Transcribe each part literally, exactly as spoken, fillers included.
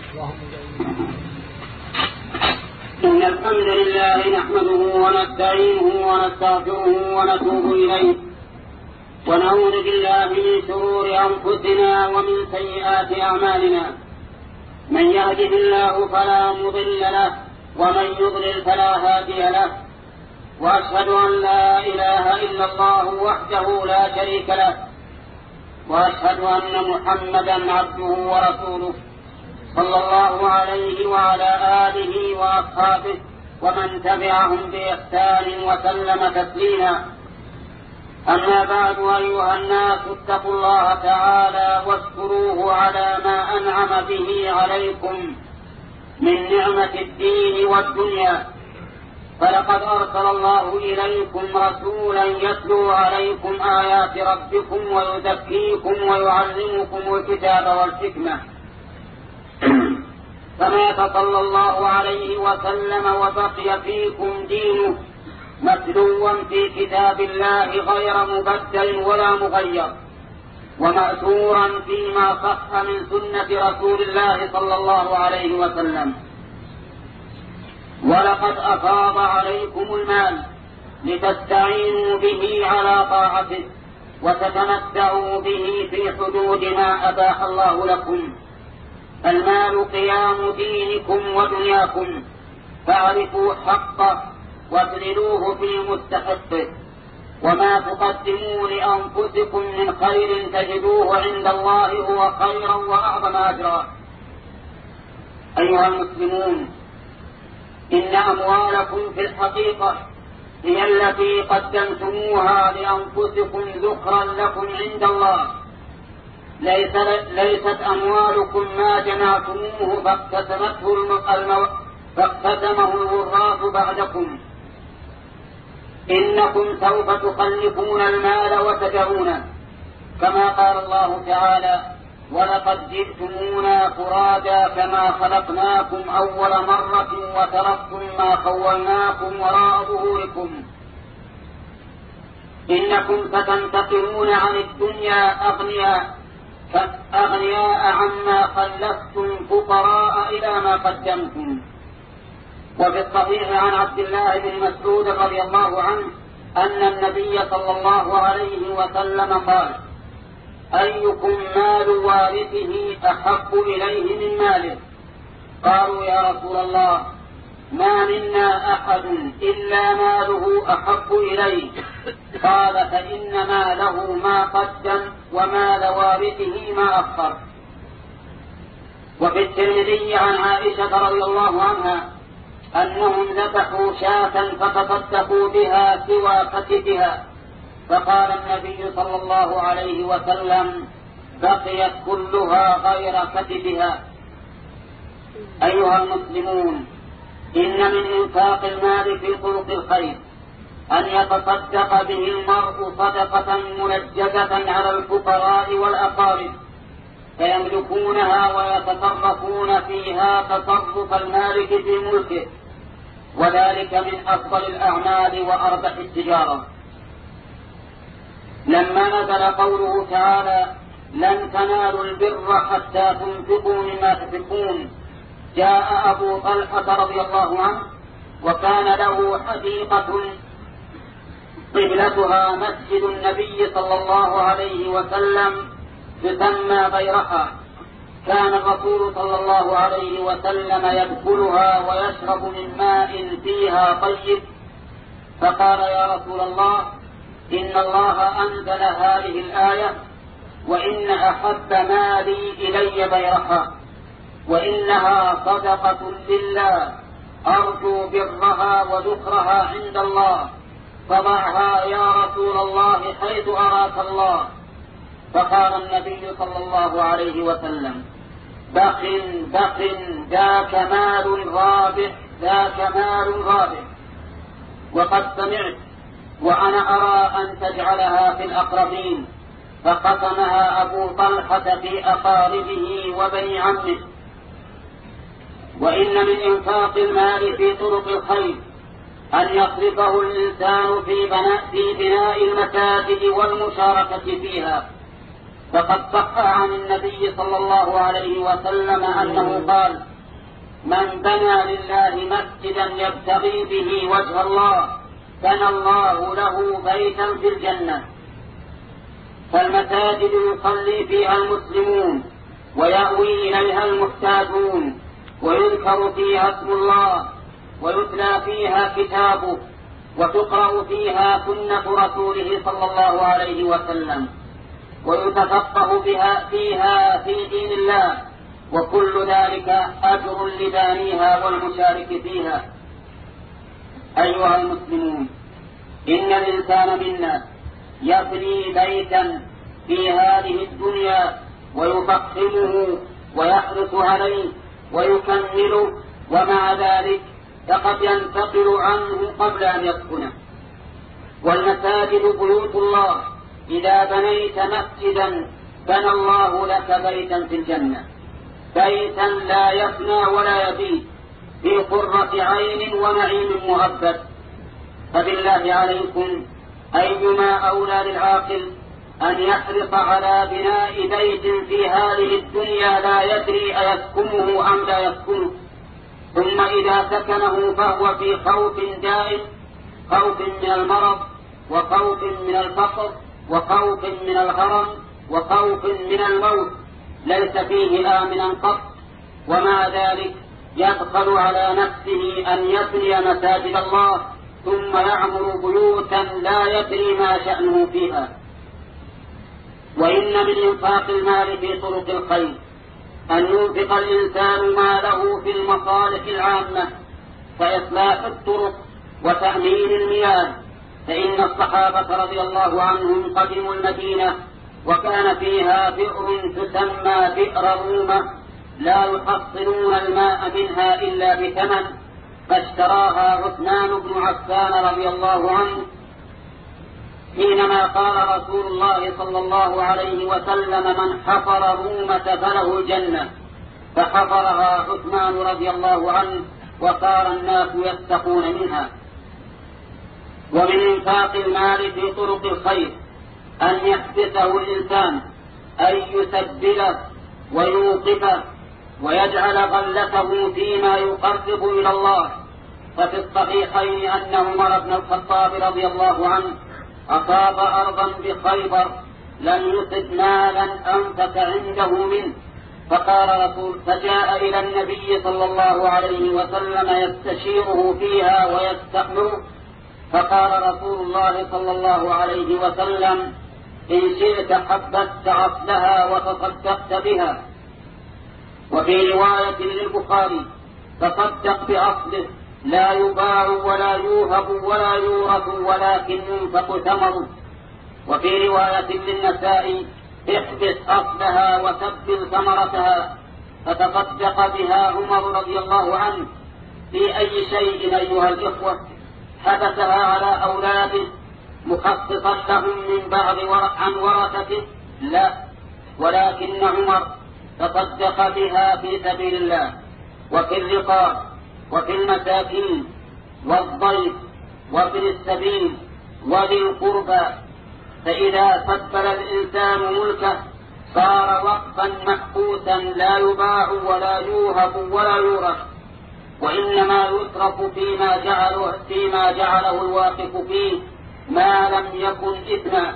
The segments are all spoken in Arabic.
إن الحمد لله نحمده ونستعينه ونستغفره ونتوب إليه ونعوذ بالله من شرور أنفسنا ومن سيئات أعمالنا. من يهده الله فلا مضل له ومن يضلل فلا هادي له، وأشهد أن لا إله إلا الله وحده لا شريك له، وأشهد أن محمدا عبده ورسوله صلى الله عليه وعلى آله وأصحابه ومن تبعهم بإحسان وسلم تسليما. أما بعد، أيها الناس اتقوا الله تعالى واشكروه على ما أنعم به عليكم من نعمة الدين والدنيا، فلقد أرسل الله إليكم رسولا يتلو عليكم آيات ربكم ويزكيكم ويعلمكم الكتاب والحكمة، فمات صلى الله عليه وسلم وبقي فيكم دينه متلوا في كتاب الله غير مبدل ولا مغير، ومأثورا فيما صح من سنة رسول الله صلى الله عليه وسلم. ولقد أفاض عليكم المال لتستعينوا به على طاعته وتتمتعوا به في حدود ما أباح الله لكم. المال قيام دينكم ودنياكم، فاعرفوا حقه وابذلوه في مستحقه، وما تقدموا لأنفسكم من خير تجدوه عند الله هو خيرا وأعظم أجرا. أيها المسلمون، إن أموالكم في الحقيقة هي التي قدمتموها لأنفسكم ذخرا لكم عند الله. ليس ليست أموالكم ما جمعتموه فاقتسمته المو... فاقتسمه الوراث بعدكم. إنكم سوف تخلفون المال وتدعونه، كما قال الله تعالى: ولقد جئتمونا فرادا كما خلقناكم أول مرة وتركتم ما خولناكم وراء ظهوركم. إنكم ستنتقلون عن الدنيا أغنياء أغنياء عما خلفتم فقراء إلى ما قدمتم. وفي الصحيح عن عبد الله بن مسعود رضي الله عنه أن النبي صلى الله عليه وسلم قال: أيكم مال وارثه أحب إليه من ماله؟ قالوا: يا رسول الله، ما منا أحد إلا ماله أحب إليه. قال: فإن ماله ما قدم ومال وارثه ما أخر. وفي الترمذي عن عائشة رضي الله عنها أنهم ذبحوا شاة فتصدقوا بها سوى كتفها، فقال النبي صلى الله عليه وسلم: بقيت كلها غير كتفها. أيها المسلمون، إن من إنفاق المال في طرق الخير أن يتصدق به المرء صدقة منجزة على الفقراء والأقارب فيملكونها ويتصرفون فيها تصرف المالك في ملكه، وذلك من أفضل الأعمال وأربح التجارة. لما نزل قوله تعالى: لن تنالوا البر حتى تنفقوا مما تحبون، جاء أبو طلحة رضي الله عنه وكان له حديقة قبلتها مسجد النبي صلى الله عليه وسلم تسمى بيرحة. كان الرسول صلى الله عليه وسلم يدخلها ويشرب من ماء فيها طيب، فقال: يا رسول الله، إن الله أنزل هذه الآية: وإن أحب مالي إلي بيرحة، وإنها صدقة لله أرجو برها وذكرها عند الله، فضعها يا رسول الله حيث أراك الله. فقال النبي صلى الله عليه وسلم: بخ بخ ذاك مال رابح ذاك مال رابح. وقد سمعت وأنا أرى أن تجعلها في الأقربين، فقسمها أبو طلحة في أقاربه وبني عمه. وإن من إنفاق المال في طرق الخير أن يصرفه الإنسان في بناء, في بناء المساجد والمشاركة فيها، فقد صح عن النبي صلى الله عليه وسلم أنه قال: من بنى لله مسجدا يبتغي به وجه الله بنى الله له بيتا في الجنة. فالمساجد يصلي فيها المسلمون ويأوي إليها المحتاجون ويذكر فيها اسم الله ويتلى فيها كتابه وتقرأ فيها سنة رسوله صلى الله عليه وسلم ويتفقه بها فيها في دين الله، وكل ذلك أجر لبانيها والمشارك فيها. أيها المسلمون، إن الإنسان منا يبني بيتا في هذه الدنيا ويفخمه ويحرص عليه ويكمله، ومع ذلك فقد ينتقل عنه قبل أن يسكنه. والمساجد بيوت الله، إذا بنيت مسجدا بنى الله لك بيتا في الجنة، بيتا لا يفنى ولا يبيد، في قرة عين ونعيم مؤبد. فبالله عليكم أيما أولى للعاقل أن يحرص على بناء بيت في هذه الدنيا لا يدري أيسكنه أم لا يسكنه، ثم إذا سكنه فهو في خوف دائم، خوف من المرض وخوف من الفقر وخوف من الغرم وخوف من الموت، ليس فيه آمنا قط. ومع ذلك يدخل على نفسه أن يبني مساجد الله ثم يعمر بيوتا لا يدري ما شأنه فيها. وإن من إنفاق المال في طرق الخير أن ينفق الإنسان ماله في المصالح العامة كإصلاح الطرق وتأمين المياه، فإن الصحابة رضي الله عنهم قدموا المدينة وكان فيها بئر تسمى بئر رومة لا يحصلون الماء منها إلا بثمن، فاشتراها عثمان بن عفان رضي الله عنه حينما قال رسول الله صلى الله عليه وسلم: من حفر رومة فله الجنة، فحفرها عثمان رضي الله عنه وصار الناس يستقون منها. ومن إنفاق المال في طرق الخير أن يحبسه الإنسان، أن يسبله ويوقفه ويجعل غلته فيما يقرب إلى الله. ففي الصحيحين أن عمر بن الخطاب رضي الله عنه أصاب أرضا بخيبر لم يصب مالا أنفق عنده منه، فقال رسول فجاء إلى النبي صلى الله عليه وسلم يستشيره فيها ويستأمره، فقال رسول الله صلى الله عليه وسلم: إن شئت حبست أصلها وتصدقت بها. وفي رواية للبخاري: تصدق بأصله لا يباع ولا يوهب ولا يورث ولكن ينفق ثمره. وفي رواية للنسائي: احبس أصلها وسبل ثمرتها. فتصدق بها عمر رضي الله عنه. في أي شيء أيها الإخوة حبسها على أولاده مخصصا لهم من بعض عن ورثته؟ لا، ولكن عمر تصدق بها في سبيل الله وفي الرقاب وفي المساكين والضيف وفي السبيل وذي القربى. فإذا سبل الإنسان ملكه صار وقفا محبوسا لا يباع ولا يوهب ولا يورث، وإنما يصرف فيما جعله, فيما جعله الواقف فيه ما لم يكن إثما.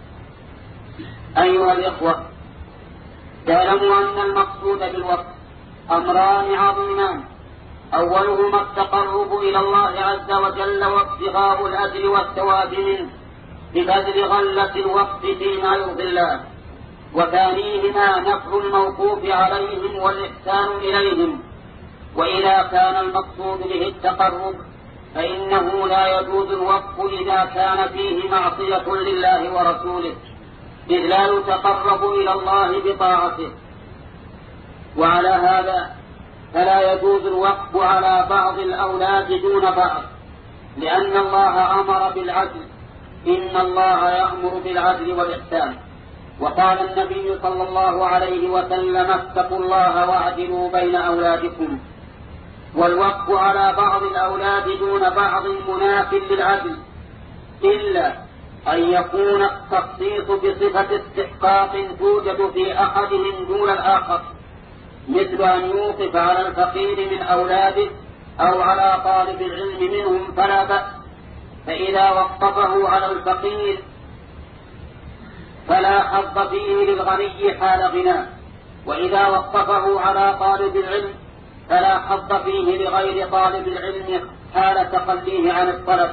أيها الإخوة، تعلموا أن المقصود بالوقف أمران عظيمان: أولهما التقرب إلى الله عز وجل وابتغاء الأجر والثواب منه ببذل غلة الوقف فيما يرضي الله، وثانيهما نفع الموقوف عليهم والإحسان إليهم. وإذا كان المقصود به التقرب فإنه لا يجوز الوقف إذا كان فيه معصية لله ورسوله، إذ لا يتقرب إلى الله بطاعته. وعلى هذا فلا يجوز الوقف على بعض الأولاد دون بعض، لأن الله أمر بالعدل: إن الله يأمر بالعدل والإحسان. وقال النبي صلى الله عليه وسلم: اتقوا الله واعدلوا بين أولادكم. والوقف على بعض الأولاد دون بعض مناف للعدل، إلا أن يكون التخصيص بصفة استحقاق توجد في أحدهم دون الآخر، مثل أن يوقف على الفقير من أولاده أو على طالب العلم منهم فلا بأس، فإذا وقفه على الفقير فلا حظ فيه للغني حال غناه، وإذا وقفه على طالب العلم فلا حظ فيه لغير طالب العلم حال تخليه عن الطلب.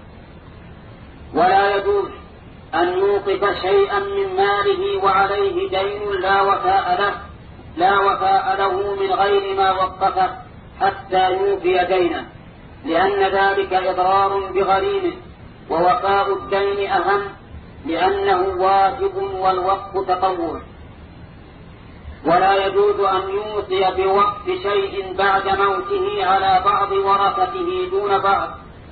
ولا يجوز أن يوقف شيئا من ماله وعليه دين لا وفاء له لا وفاء له من غير ما وقفه حتى يوفي دينه، لأن ذلك إضرار بغريمه، ووفاء الدين أهم لأنه واجب والوقف تطوع. ولا يجوز أن يوصي بوقف شيء بعد موته على بعض ورثته دون بعض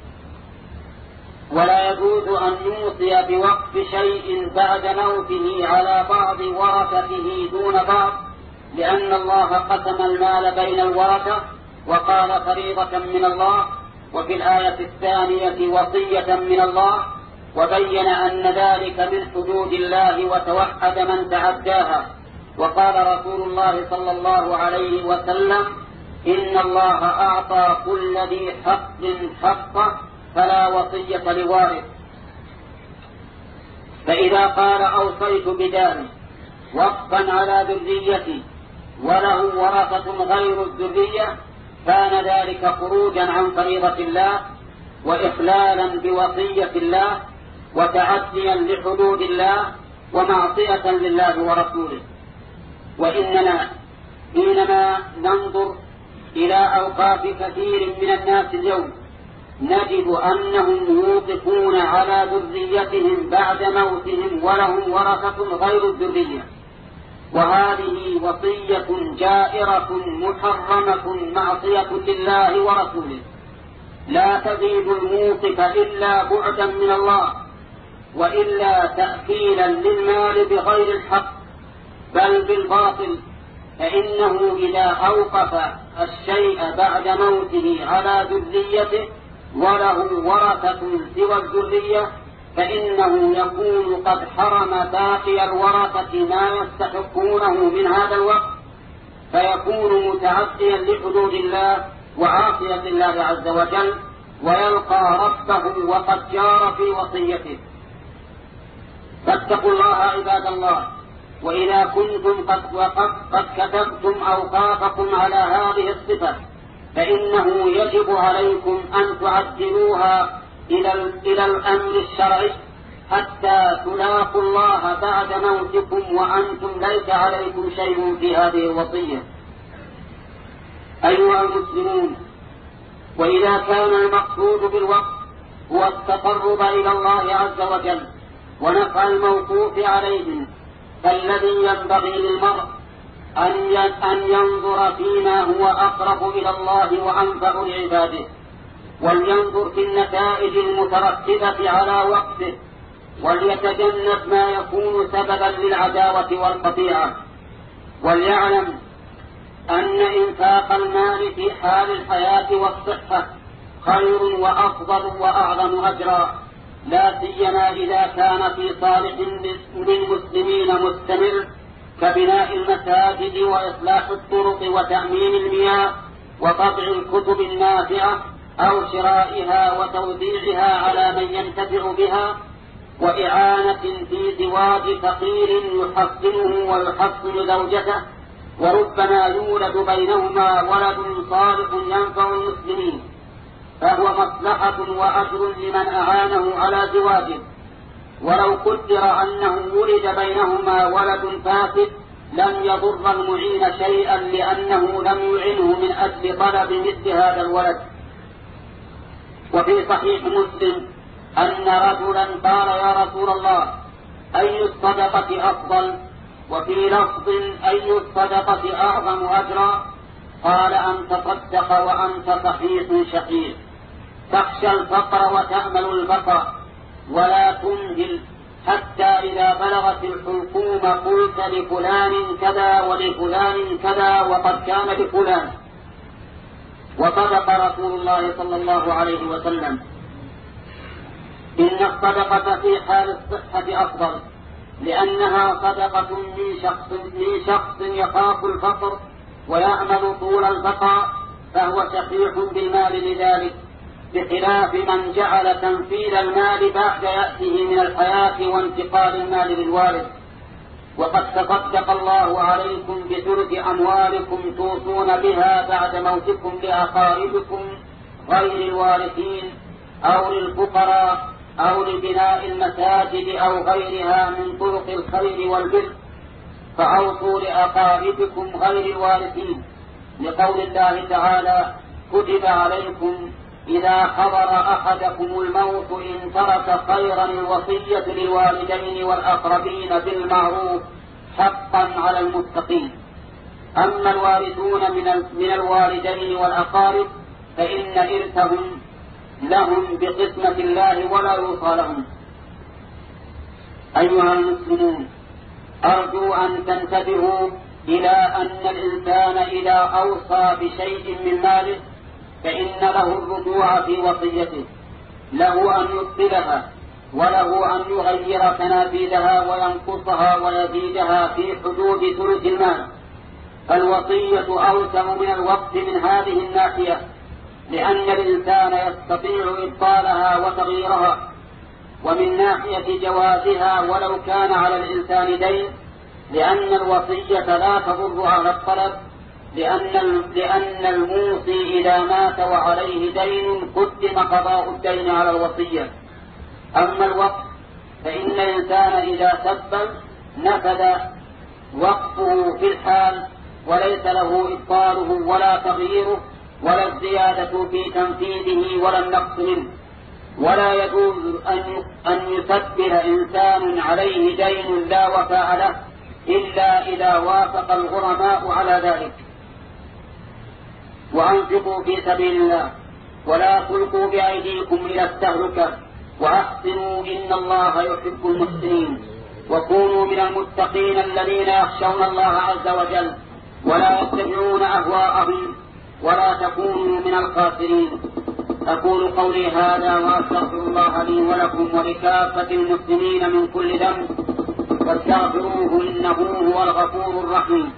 ولا يجوز أن يوصي بوقف شيء بعد موته على بعض ورثته دون بعض، لأن الله قسم المال بين الورثة وقال فريضة من الله، وفي الآية الثانية وصية من الله، وبين أن ذلك من حدود الله وتوحد من تعداها. وقال رسول الله صلى الله عليه وسلم: إن الله أعطى كل ذي حق حقه فلا وصية لوارث. فإذا قال أوصيت بدار وقفا على ذريتي وله ورثة غير الذرية كان ذلك خروجا عن فريضة الله وإخلالا بوصية الله وتعديا لحدود الله ومعصية لله ورسوله. وإننا حينما ننظر إلى أوقاف كثير من الناس اليوم نجد أنهم يوقفون على ذريتهم بعد موتهم ولهم ورثة غير الذرية، وهذه وصية جائرة محرمة معصية لله ورسوله، لا تزيد الموقف إلا بعدا من الله وإلا تأكيلا للمال بغير الحق بل بالباطل، فإنه إذا أوقف الشيء بعد موته على ذريته وله ورثة سوى الذرية فإنه يكون قد حرم باقي الورثة ما يستحقونه من هذا الوقت، فيكون متعديا لحدود الله وعاصيا لله عز وجل، ويلقى ربه وقد جار في وصيته. فاتقوا الله عباد الله، وإذا كنتم قد, وقد قد كتبتم أوقافكم على هذه الصفة فإنه يجب عليكم أن تعدلوها إلى, إلى الأمر الشرعي حتى تلاقوا الله بعد موتكم وأنتم ليس عليكم شيء في هذه الوصية. أيها المسلمون، وإذا كان المقصود بالوقف هو التقرب إلى الله عز وجل ونفع الموقوف عليهم، فالذي ينبغي للمرء أن ينظر فيما هو أقرب إلى الله وأنفع لعباده، ولينظر في النتائج المترتبة على وقفه، وليتجنب ما يكون سببا للعداوة والقطيعة، وليعلم أن إنفاق المال في حال الحياة والصحة خير وأفضل وأعظم أجرا، لا سيما إذا كان في صالح للمسلمين مستمر كبناء المساجد وإصلاح الطرق وتأمين المياه وطبع الكتب النافعة أو شرائها وتوزيعها على من ينتفع بها، وإعانة في زواج فقير يحصنه ويحصن زوجته، وربما يولد بينهما ولد صالح ينفع المسلمين، فهو مصلحة وأجر لمن أعانه على زواجه. ولو قدر أنه ولد بينهما ولد فاسد لم يضر المعين شيئا لأنه لم يعنه من أجل طلب مثل هذا الولد. وفي صحيح مسلم أن رجلا قال: يا رسول الله، أي الصدقة أفضل؟ وفي لفظ: أي الصدقة أعظم أجرا؟ قال: أن تصدق وأنت صحيح شقيق، تخشى الفقر وتأمل البقاء، ولا تمهل حتى إذا بلغت الحلقوم قلت لفلان كذا ولفلان كذا وقد كان لفلان. وصدق رسول الله صلى الله عليه وسلم. إن الصدقة في حال الصحة أفضل، لأنها صدقة من شخص, من شخص يخاف الفقر ويأمل طول البقاء، فهو شحيح بالمال لذلك، بخلاف من جعل تنفيذ المال بعد يأته من الحياة وانتقال المال للوارث. وقد تصدق الله عليكم بثلث أموالكم توصون بها بعد موتكم لأقاربكم غير الوارثين أو للفقراء أو لبناء المساجد أو غيرها من طرق الخير والبر، فأوصوا لأقاربكم غير الوارثين، لقول الله تعالى: كتب عليكم إذا حضر أحدكم الموت إن ترك خيرا الوصية للوالدين والأقربين بالمعروف حقا على المتقين. أما الوارثون من الوالدين والأقارب فإن إرثهم لهم بقسمة الله ولا يوصى لهم. أيها المسلمون، أرجو أن تنتبهوا إلى أن الإنسان إذا أوصى بشيء من ماله فإن له الرجوع في وصيته، له أن يبطلها وله أن يغير تنافيذها وينقصها ويزيدها في حدود ثلث المال. فالوصية أوسع من الوقت من هذه الناحية، لأن الإنسان يستطيع إبطالها وتغييرها. ومن ناحية جوازها ولو كان على الإنسان دين، لأن الوصية لا تضر على الطلب، لأن لأن الموصي إذا مات وعليه دين قدم قضاء الدين على الوصية. أما الوقف فإن الإنسان إذا سبب نفذ وقفه في الحال، وليس له إبطاله ولا تغييره ولا الزيادة في تنفيذه ولا النقص منه. ولا يجوز أن يسبب إنسان عليه دين لا وفاء له إلا إذا وافق الغرماء على ذلك. وأنفقوا في سبيل الله ولا تلقوا بأيديكم إلى التهلكة وأحسنوا إن الله يحب المحسنين. وكونوا من المتقين الذين يخشون الله عز وجل ولا يتبعون أهواءهم ولا تكونوا من الخاسرين. أقول قولي هذا وأستغفر الله لي ولكم ولكافة المسلمين من كل ذنب واستغفروه إنه هو الغفور الرحيم.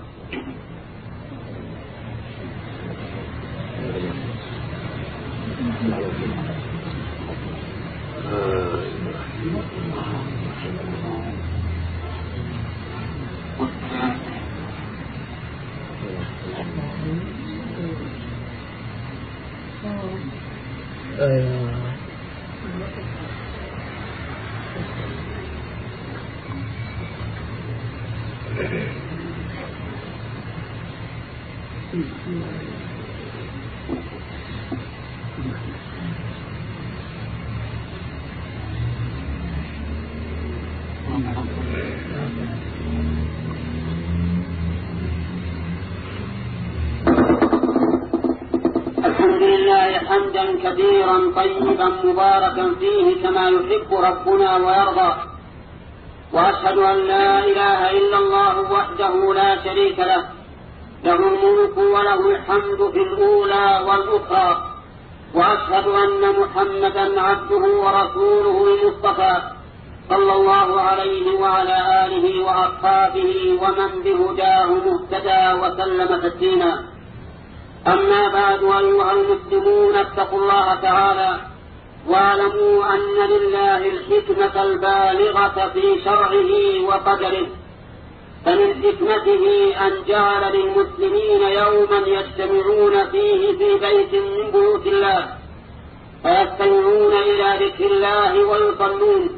الحمد لله حمدا كثيرا طيبا مباركا فيه كما يحب ربنا ويرضى. وأشهد أن لا إله إلا الله وحده لا شريك له، له الملك وله الحمد في الأولى والأخرى. وأشهد أن محمدا عبده ورسوله المصطفى صلى الله عليه وعلى آله وأصحابه ومن بهداه مهتدى وسلم تسليما. أما بعد، أيها المسلمون، اتقوا الله تعالى واعلموا أن لله الحكمة البالغة في شرعه وقدره. فمن حكمته أن جعل للمسلمين يوما يجتمعون فيه في بيت من بيوت الله فيستمعون إلى ذكر الله ويصلون.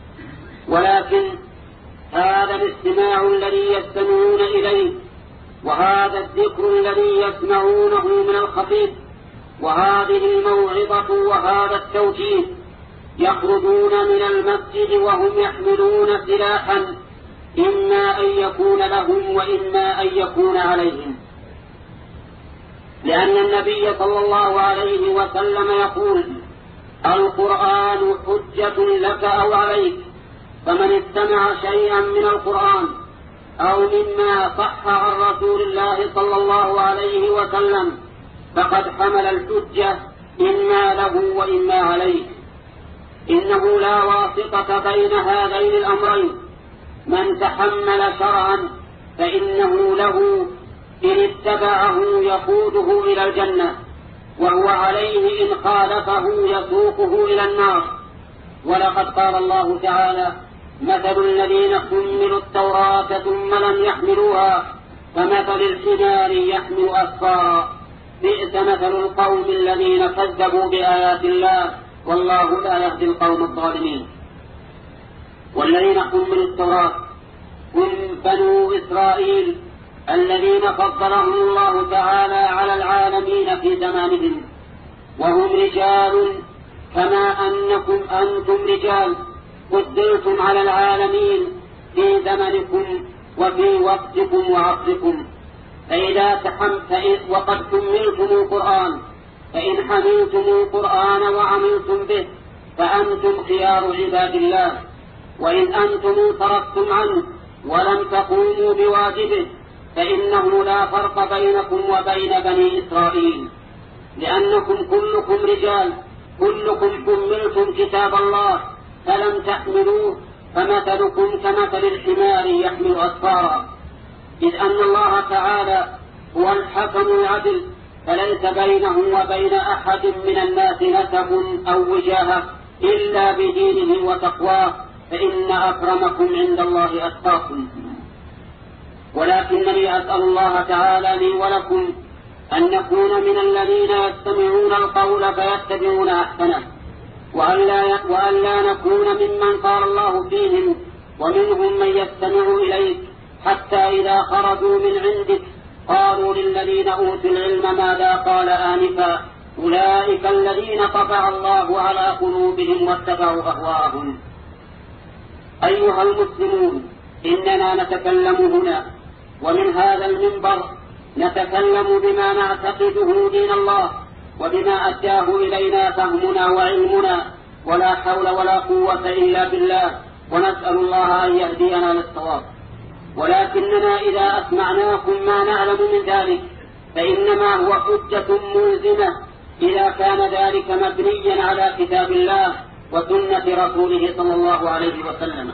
ولكن هذا الاستماع الذي يستمعون إليه وهذا الذكر الذي يسمعونه من الخطيب وهذه الموعظة وهذا التوجيه يخرجون من المسجد وهم يحملون سلاحا، إما أن يكون لهم وإما أن يكون عليهم. لأن النبي صلى الله عليه وسلم يقول: القرآن حجة لك أو عليك، فمن استمع شيئا من القرآن أو مما صح عن رسول الله صلى الله عليه وسلم فقد حمل الحجة إما له وإما عليه. إنه لا واسطة بين هذين الأمرين. من تحمل شرعا فإنه له إن اتبعه يقوده إلى الجنة، وهو عليه إن خالفه يسوقه إلى النار. ولقد قال الله تعالى: مثل الذين حملوا التوراة ثم لم يحملوها كمثل الحمار يحمل أسفارا بئس مثل القوم الذين كذبوا بآيات الله والله لا يهدي القوم الظالمين. والذين حملوا التوراة هم بنو إسرائيل الذين فضلهم الله تعالى على العالمين في زمانهم، وهم رجال كما أنكم أنتم رجال فضلتم على العالمين في زمنكم وفي وقتكم وعصركم. فإذا تحم فإذ وقد حملتم القرآن فإن حملتم القرآن وعملتم به فأنتم خيار عباد الله، وإن أنتم انصرفتم عنه ولم تقوموا بواجبه فإنه لا فرق بينكم وبين بني إسرائيل، لأنكم كلكم رجال، كلكم حملتم كتاب الله فلم تحملوه، فمثلكم كمثل الحمار يحمل أسفارا. إذ أن الله تعالى هو الحكم العدل، فليس بينه وبين أحد من الناس نسب أو وجاهة إلا بدينه وتقواه، فإن أكرمكم عند الله أتقاكم. ولكنني أسأل الله تعالى لي ولكم أن نكون من الذين يستمعون القول فيتبعون أحسنه، وأن لا نكون ممن قال الله فيهم ومنهم من يستمع إليك حتى إذا خرجوا من عندك قالوا للذين أوتوا العلم ماذا قال آنفا أولئك الذين طبع الله على قلوبهم واتبعوا أهواءهم. أيها المسلمون، إننا نتكلم هنا ومن هذا المنبر نتكلم بما نعتقده دين الله وبما أداه إلينا فهمنا وعلمنا، ولا حول ولا قوة إلا بالله، ونسأل الله أن يهدينا للصواب. ولكننا إذا أسمعناكم ما نعلم من ذلك فإنما هو حجة ملزمة إذا كان ذلك مبنيا على كتاب الله وسنة رسوله صلى الله عليه وسلم.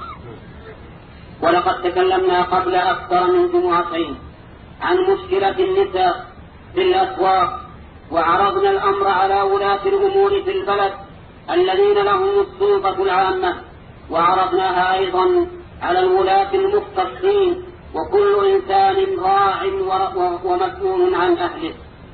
ولقد تكلمنا قبل أكثر من جمعتين عن مشكلة النساء في الأسواق، وعرضنا الأمر على ولاة الأمور في البلد الذين لهم السلطة العامة، وعرضناها أيضا على الولاة المختصين، وكل إنسان راع ومسؤول عن أهله.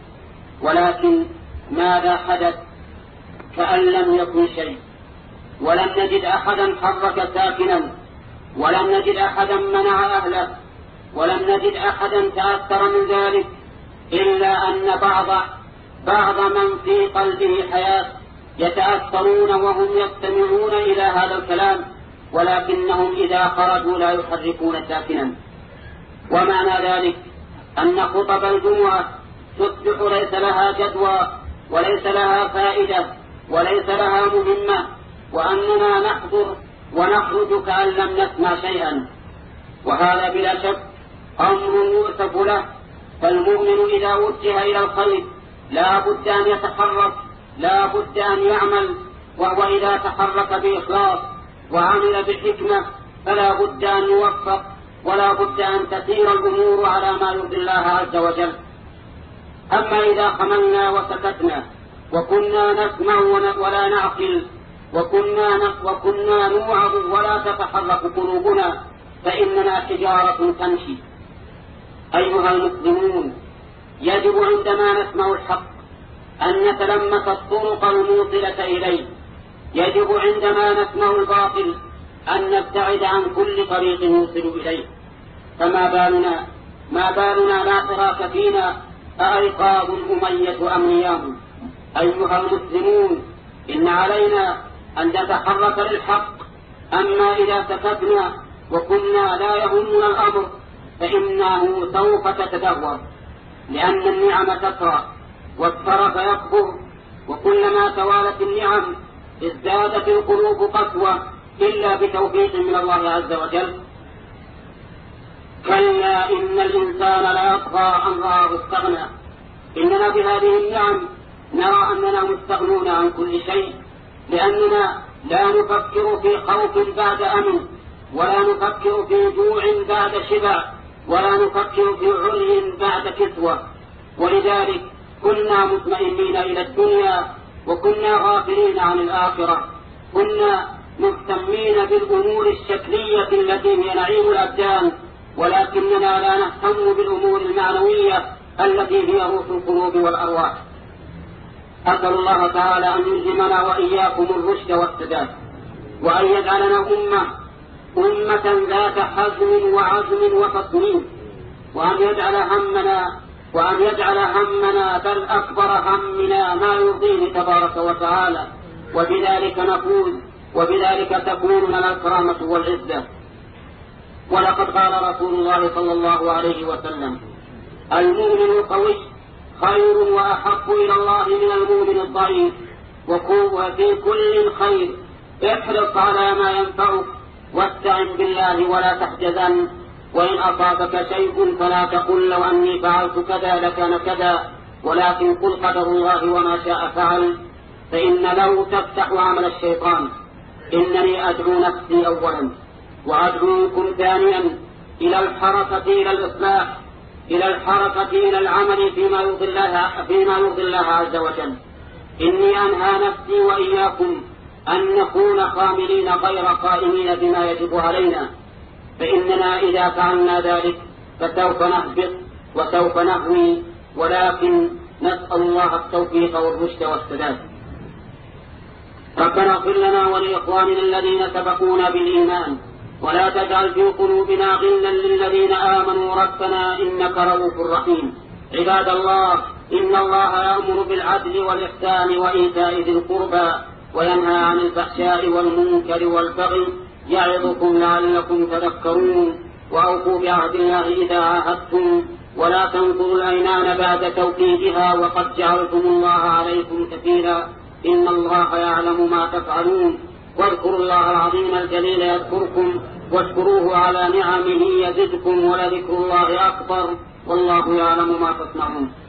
ولكن ماذا حدث؟ كأن لم يكن شيء، ولم نجد أحدا حرك ساكنا، ولم نجد أحدا منع أهله، ولم نجد أحدا تأثر من ذلك، إلا أن بعض بعض من في قلبه حياة يتأثرون وهم يستمعون إلى هذا الكلام، ولكنهم إذا خرجوا لا يحركون ساكنا. ومعنى ذلك أن خطب الجمعة تصبح ليس لها جدوى وليس لها فائدة وليس لها مهمة، وأننا نحضر ونخرج كأن لم نسمع شيئا، وهذا بلا شك أمر يؤسف له. فالمؤمن إذا وجه إلى الخير لا بد أن يتحرك، لا بد أن يعمل، وهو إذا تحرك بإخلاص وعمل بحكمة فلا بد أن يوفق، ولا بد أن تسير الأمور على ما يرضي الله عز وجل. أما إذا خملنا وسكتنا وكنا نسمع ولا نعقل وكنا وكنا نوعظ ولا تتحرك قلوبنا فإننا حجارة تمشي. أيها المسلمون، يجب عندما نسمع الحق أن نتلمس الطرق الموصلة إليه، يجب عندما نسمع الباطل أن نبتعد عن كل طريق يوصل إليه. فما بالنا ما بالنا لا تراك فينا أأيقاظ أمية أم نيام؟ أيها المسلمون، إن علينا أن نتحرك للحق. أما إذا سكتنا وكنا لا يهمنا الأمر فإنه سوف تتدهور، لأن النعم تكره والترف يكبر، وكلما توالت النعم ازدادت القلوب قسوة إلا بتوفيق من الله عز وجل. كلا إن الإنسان لا يطغى أن رآه استغنى. إننا بهذه النعم نرى أننا مستغنون عن كل شيء، لأننا لا نفكر في خوف بعد أمن، ولا نفكر في جوع بعد شبع، ولا نفكر في عري بعد كسوة. ولذلك كنا مطمئنين إلى الدنيا، وكنا غافلين عن الآخرة. كنا مهتمين بالأمور الشكلية التي هي نعيم الأبدان، ولكننا لا نهتم بالأمور المعنوية التي هي روح القلوب والأرواح. أسأل الله تعالى أن يلهمنا وإياكم الرشد والسداد، وأن يجعلنا أمة أمة ذات حزم وعزم وتصميم، وأن يجعل همنا وأن يجعل همنا بل أكبر همنا ما يرضيه تبارك وتعالى، وبذلك نفوز، وبذلك تكون لنا الكرامة والعزة. ولقد قال رسول الله صلى الله عليه وسلم: المؤمن القوي خير وأحب إلى الله من المؤمن الضعيف، وفي كل خير احرص على ما ينفعك، واستعن بالله ولا تحجزن، وإن أصابك شيء فلا تقل لو أني فعلت كذا لكان كذا، ولكن قل قدر الله وما شاء فعل، فإن لو تفتح عمل الشيطان. إنني أدعو نفسي أولا، وأدعوكم ثانيا إلى الحركة إلى الإصلاح، إلى الحركة إلى العمل فيما يرضي الله فيما يرضي الله عز وجل. إني أنهى نفسي وإياكم أن نكون خاملين غير قائمين بما يجب علينا، فإننا إذا فعلنا ذلك فسوف نهبط وسوف نهوي، ولكن نسأل الله التوفيق والرشد والسداد. ربنا اغفر لنا ولإخواننا الذين سبقونا بالإيمان، ولا تجعل في قلوبنا غلا للذين آمنوا ربنا إنك رؤوف رحيم. عباد الله، إن الله يأمر بالعدل والإحسان وإيتاء ذي القربى، وينهى عن الفحشاء والمنكر والبغي، يعظكم لعلكم تذكرون. وأوفوا بعهد الله إذا عاهدتم، ولا تنقضوا الأيمان بعد توكيدها، وقد جعلتم الله عليكم كفيلا، إن الله يعلم ما تفعلون. واذكروا الله العظيم الجليل يذكركم، واشكروه على نعمه يزدكم، ولذكر الله أكبر، والله يعلم ما تصنعون.